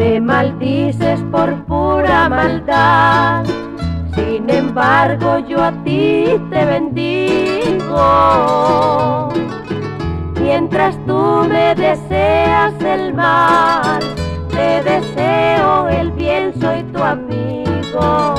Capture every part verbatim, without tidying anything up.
Me maldices por pura maldad, sin embargo yo a ti te bendigo. Mientras tú me deseas el mal, te deseo el bien, soy tu amigo.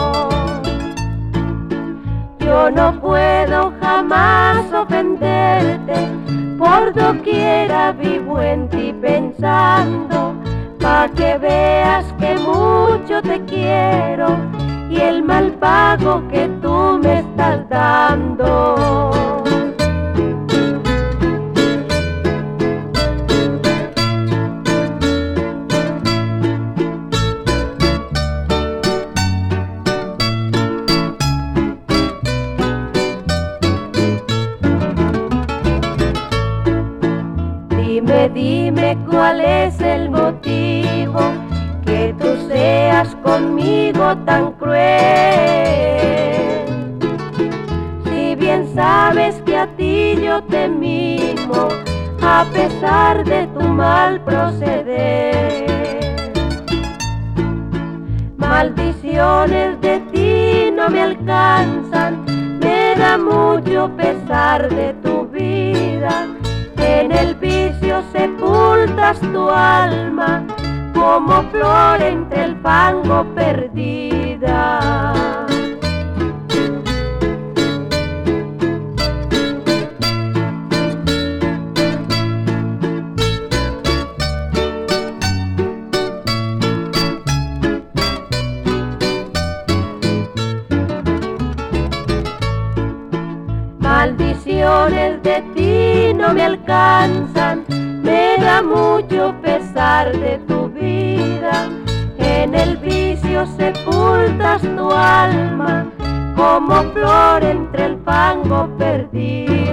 Yo no puedo jamás ofenderte, por doquiera vivo en ti pensando, pa' que veas que mucho te quiero y el mal pago que tú me estás dando. Dime, dime cuál es el motivo que tú seas conmigo tan cruel. Si bien sabes que a ti yo te mimo, a pesar de tu mal proceder. Maldiciones de ti no me alcanzan, me da mucho pesar de tu vida. En el vicio sepultas tu alma, como flor entre el fango perdida. Maldiciones de ti no me alcanzan, me da mucho pesar de tu vida. En el vicio sepultas tu alma, como flor entre el fango perdida.